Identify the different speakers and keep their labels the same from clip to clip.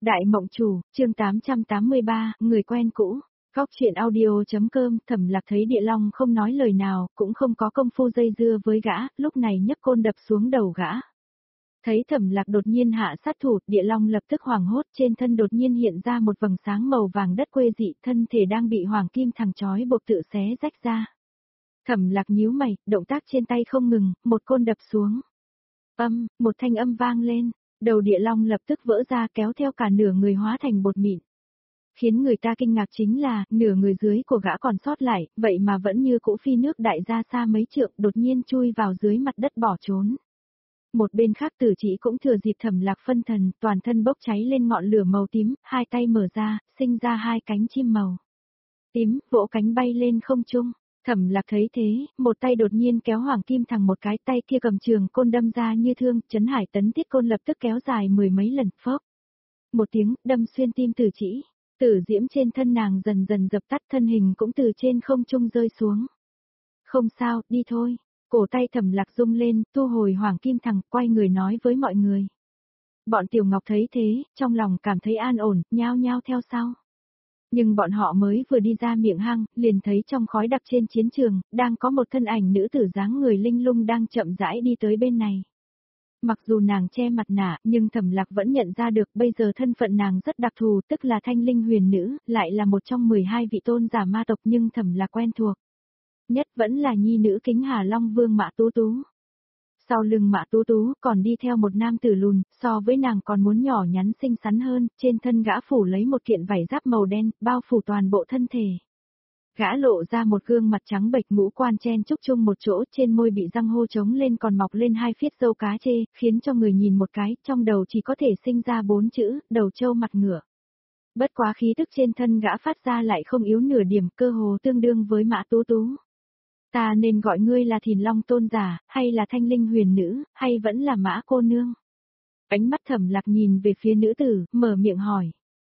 Speaker 1: Đại Mộng Chủ, chương 883, người quen cũ. Góc chuyện audio.com. Thẩm Lạc thấy Địa Long không nói lời nào, cũng không có công phu dây dưa với gã, lúc này nhấc côn đập xuống đầu gã. Thấy Thẩm Lạc đột nhiên hạ sát thủ, Địa Long lập tức hoảng hốt, trên thân đột nhiên hiện ra một vầng sáng màu vàng đất quê dị, thân thể đang bị hoàng kim thằng chói buộc tự xé rách ra. Thẩm Lạc nhíu mày, động tác trên tay không ngừng, một côn đập xuống. Một thanh âm vang lên. Đầu Địa Long lập tức vỡ ra kéo theo cả nửa người hóa thành bột mịn. Khiến người ta kinh ngạc chính là, nửa người dưới của gã còn sót lại, vậy mà vẫn như cũ phi nước đại ra xa mấy trượng, đột nhiên chui vào dưới mặt đất bỏ trốn. Một bên khác Tử Chỉ cũng thừa dịp Thẩm Lạc phân thần, toàn thân bốc cháy lên ngọn lửa màu tím, hai tay mở ra, sinh ra hai cánh chim màu tím, vỗ cánh bay lên không trung. Thẩm Lạc thấy thế, một tay đột nhiên kéo Hoàng Kim Thằng, một cái tay kia cầm trường côn đâm ra như thương, Trấn Hải Tấn Tiết Côn lập tức kéo dài mười mấy lần, phốc. Một tiếng, đâm xuyên tim Tử Chỉ. Tử diễm trên thân nàng dần dần dập tắt, thân hình cũng từ trên không trung rơi xuống. Không sao, đi thôi. Cổ tay Thẩm Lạc rung lên, thu hồi Hoàng Kim Thằng, quay người nói với mọi người. Bọn Tiểu Ngọc thấy thế, trong lòng cảm thấy an ổn, nhao nhao theo sau. Nhưng bọn họ mới vừa đi ra miệng hang, liền thấy trong khói đặc trên chiến trường, đang có một thân ảnh nữ tử dáng người linh lung đang chậm rãi đi tới bên này. Mặc dù nàng che mặt nạ, nhưng Thẩm Lạc vẫn nhận ra được bây giờ thân phận nàng rất đặc thù, tức là Thanh Linh Huyền Nữ, lại là một trong 12 vị tôn giả ma tộc, nhưng Thẩm Lạc quen thuộc. Nhất vẫn là nhi nữ Kính Hà Long Vương Mã Tú Tú. Sau lưng Mã Tú Tú còn đi theo một nam tử lùn, so với nàng còn muốn nhỏ nhắn xinh xắn hơn, trên thân gã phủ lấy một kiện vải giáp màu đen, bao phủ toàn bộ thân thể. Gã lộ ra một gương mặt trắng bệch, ngũ quan chen chúc chung một chỗ, trên môi bị răng hô trống lên còn mọc lên hai phiết râu cá chê, khiến cho người nhìn một cái, trong đầu chỉ có thể sinh ra 4 chữ, đầu trâu mặt ngựa. Bất quá khí tức trên thân gã phát ra lại không yếu nửa điểm, cơ hồ tương đương với Mã Tú Tú. Ta nên gọi ngươi là Thìn Long tôn giả, hay là Thanh Linh Huyền Nữ, hay vẫn là Mã cô nương? Ánh mắt Thẩm Lạc nhìn về phía nữ tử, mở miệng hỏi.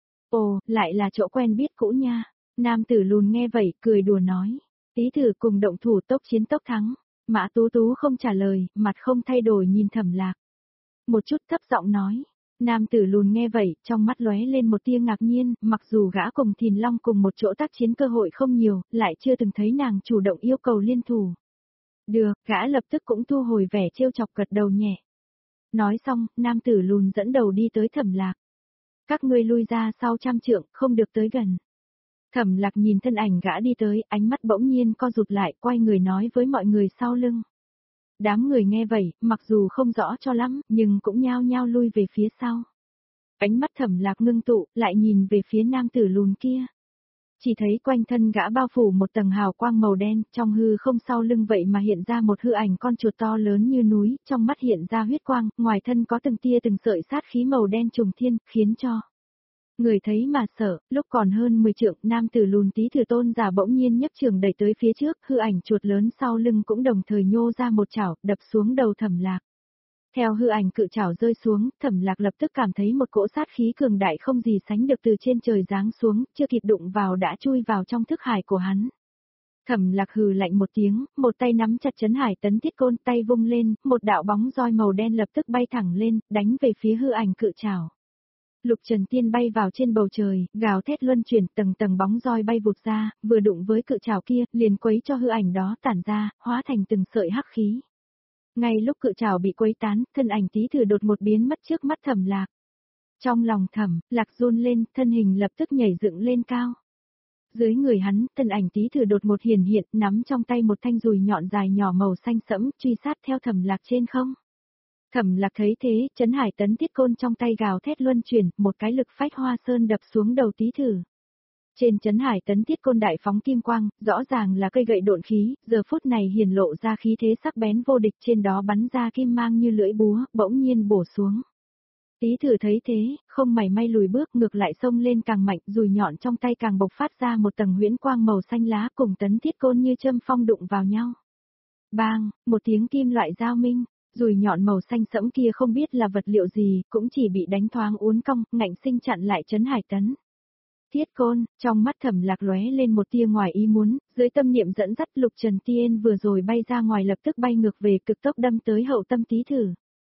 Speaker 1: Ồ, lại là chỗ quen biết cũ nha. Nam tử lùn nghe vậy, cười đùa nói. Tí thử cùng động thủ, tốc chiến tốc thắng. Mã Tú Tú không trả lời, mặt không thay đổi nhìn Thẩm Lạc. Một chút thấp giọng nói. Nam tử lùn nghe vậy, trong mắt lóe lên một tia ngạc nhiên, mặc dù gã cùng Thìn Long cùng một chỗ tác chiến cơ hội không nhiều, lại chưa từng thấy nàng chủ động yêu cầu liên thủ. Được, gã lập tức cũng thu hồi vẻ trêu chọc, gật đầu nhẹ. Nói xong, nam tử lùn dẫn đầu đi tới Thẩm Lạc. Các ngươi lui ra sau 100 trượng, không được tới gần. Thẩm Lạc nhìn thân ảnh gã đi tới, ánh mắt bỗng nhiên co rụt lại, quay người nói với mọi người sau lưng. Đám người nghe vậy, mặc dù không rõ cho lắm, nhưng cũng nhao nhao lui về phía sau. Ánh mắt Thẩm Lạc ngưng tụ, lại nhìn về phía nam tử lùn kia. Chỉ thấy quanh thân gã bao phủ một tầng hào quang màu đen, trong hư không sau lưng vậy mà hiện ra một hư ảnh con chuột to lớn như núi, trong mắt hiện ra huyết quang, ngoài thân có từng tia từng sợi sát khí màu đen trùng thiên, khiến cho người thấy mà sợ. Lúc còn hơn 10 trượng, nam tử lùn Tí Thử tôn giả bỗng nhiên nhấc trường đẩy tới phía trước, hư ảnh chuột lớn sau lưng cũng đồng thời nhô ra một chảo, đập xuống đầu Thẩm Lạc. Theo hư ảnh cự chảo rơi xuống, Thẩm Lạc lập tức cảm thấy một cỗ sát khí cường đại không gì sánh được từ trên trời giáng xuống, chưa kịp đụng vào đã chui vào trong thức hải của hắn. Thẩm Lạc hừ lạnh một tiếng, một tay nắm chặt Trấn Hải Tấn Tiết Côn, tay vung lên, một đạo bóng roi màu đen lập tức bay thẳng lên, đánh về phía hư ảnh cự chảo. Lục Trần Tiên bay vào trên bầu trời, gào thét luân chuyển, tầng tầng bóng roi bay vụt ra, vừa đụng với cự chảo kia, liền quấy cho hư ảnh đó tản ra, hóa thành từng sợi hắc khí. Ngay lúc cự chảo bị quấy tán, thân ảnh Tí Thử đột một biến mất trước mắt Thẩm Lạc. Trong lòng Thẩm Lạc run lên, thân hình lập tức nhảy dựng lên cao. Dưới người hắn, thân ảnh Tí Thử đột một hiển hiện, nắm trong tay một thanh dùi nhọn dài nhỏ màu xanh sẫm, truy sát theo Thẩm Lạc trên không. Thẩm Lạc thấy thế, Trấn Hải Tấn Tiết Côn trong tay gào thét luân chuyển, một cái lực phách hoa sơn đập xuống đầu Tí Thử. Trên Trấn Hải Tấn Tiết Côn đại phóng kim quang, rõ ràng là cây gậy độn khí, giờ phút này hiển lộ ra khí thế sắc bén vô địch, trên đó bắn ra kim mang như lưỡi búa, bỗng nhiên bổ xuống. Tí Thử thấy thế, không mảy may lùi bước, ngược lại xông lên càng mạnh, dùi nhọn trong tay càng bộc phát ra một tầng huyễn quang màu xanh lá, cùng Tấn Tiết Côn như châm phong đụng vào nhau. Bang, một tiếng kim loại giao minh. Dùi nhọn màu xanh sẫm kia không biết là vật liệu gì, cũng chỉ bị đánh thoáng uốn cong, ngạnh sinh chặn lại Trấn Hải Tấn Tiết Côn. Trong mắt Thẩm Lạc lóe lên một tia ngoài ý muốn, dưới tâm niệm dẫn dắt Lục Trần Tiên vừa rồi bay ra ngoài lập tức bay ngược về cực tốc đâm tới hậu tâm Tí Thử.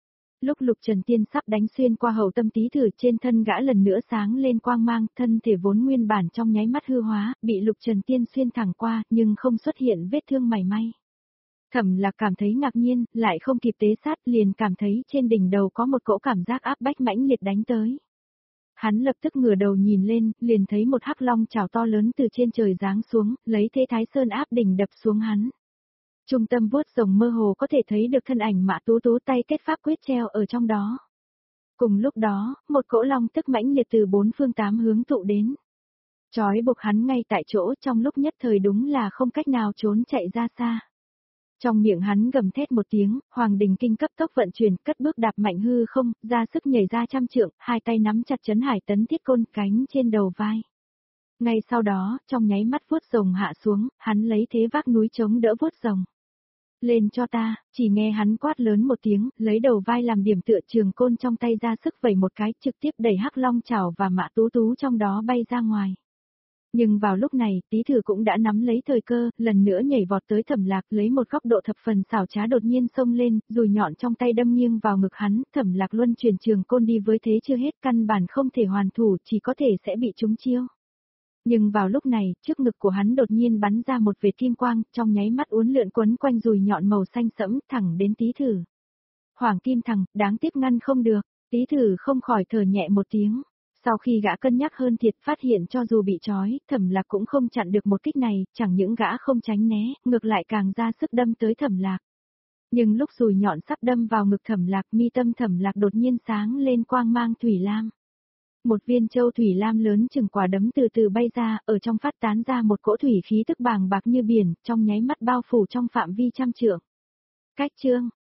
Speaker 1: Lúc Lục Trần Tiên sắp đánh xuyên qua hậu tâm Tý Thử, trên thân gã lần nữa sáng lên quang mang, thân thể vốn nguyên bản trong nháy mắt hư hóa, bị Lục Trần Tiên xuyên thẳng qua, nhưng không xuất hiện vết thương mảy may. Thẩm Lạc cảm thấy ngạc nhiên, lại không kịp tế sát, liền cảm thấy trên đỉnh đầu có một cỗ cảm giác áp bách mãnh liệt đánh tới. Hắn lập tức ngửa đầu nhìn lên, liền thấy một hắc long chảo to lớn từ trên trời giáng xuống, lấy thế Thái Sơn áp đỉnh đập xuống hắn. Trung tâm vuốt rồng mơ hồ có thể thấy được thân ảnh Mã Tú Tú tay kết pháp quyết treo ở trong đó. Cùng lúc đó, một cỗ long tức mãnh liệt từ bốn phương tám hướng tụ đến. Chói buộc hắn ngay tại chỗ, trong lúc nhất thời đúng là không cách nào trốn chạy ra xa. Trong miệng hắn gầm thét một tiếng, Hoàng Đình Kinh cấp tốc vận chuyển, cất bước đạp mạnh hư không, ra sức nhảy ra trăm trượng, hai tay nắm chặt Trấn Hải Tấn Thiết Côn, cánh trên đầu vai. Ngay sau đó, trong nháy mắt vuốt rồng hạ xuống, hắn lấy thế vác núi chống đỡ vuốt rồng. Lên cho ta, chỉ nghe hắn quát lớn một tiếng, lấy đầu vai làm điểm tựa, trường côn trong tay ra sức vẩy một cái, trực tiếp đẩy hắc long chảo và Mã Tú Tú trong đó bay ra ngoài. Nhưng vào lúc này, Tý Thử cũng đã nắm lấy thời cơ, lần nữa nhảy vọt tới Thẩm Lạc, lấy một góc độ thập phần xảo trá đột nhiên xông lên, dùi nhọn trong tay đâm nghiêng vào ngực hắn, Thẩm Lạc luân chuyển trường côn đi với thế chưa hết, căn bản không thể hoàn thủ, chỉ có thể sẽ bị trúng chiêu. Nhưng vào lúc này, trước ngực của hắn đột nhiên bắn ra một vệt kim quang, trong nháy mắt uốn lượn quấn quanh dùi nhọn màu xanh sẫm, thẳng đến Tý Thử. Hoàng Kim Thằng, đáng tiếc ngăn không được, Tý Thử không khỏi thở nhẹ một tiếng. Sau khi gã cân nhắc hơn thiệt, phát hiện cho dù bị trói, Thẩm Lạc cũng không chặn được một kích này, chẳng những gã không tránh né, ngược lại càng ra sức đâm tới Thẩm Lạc. Nhưng lúc dùi nhọn sắp đâm vào ngực Thẩm Lạc, mi tâm Thẩm Lạc đột nhiên sáng lên quang mang thủy lam. Một viên châu thủy lam lớn chừng quả đấm từ từ bay ra, ở trong phát tán ra một cỗ thủy khí tức bàng bạc như biển, trong nháy mắt bao phủ trong phạm vi trăm trượng. Cách chương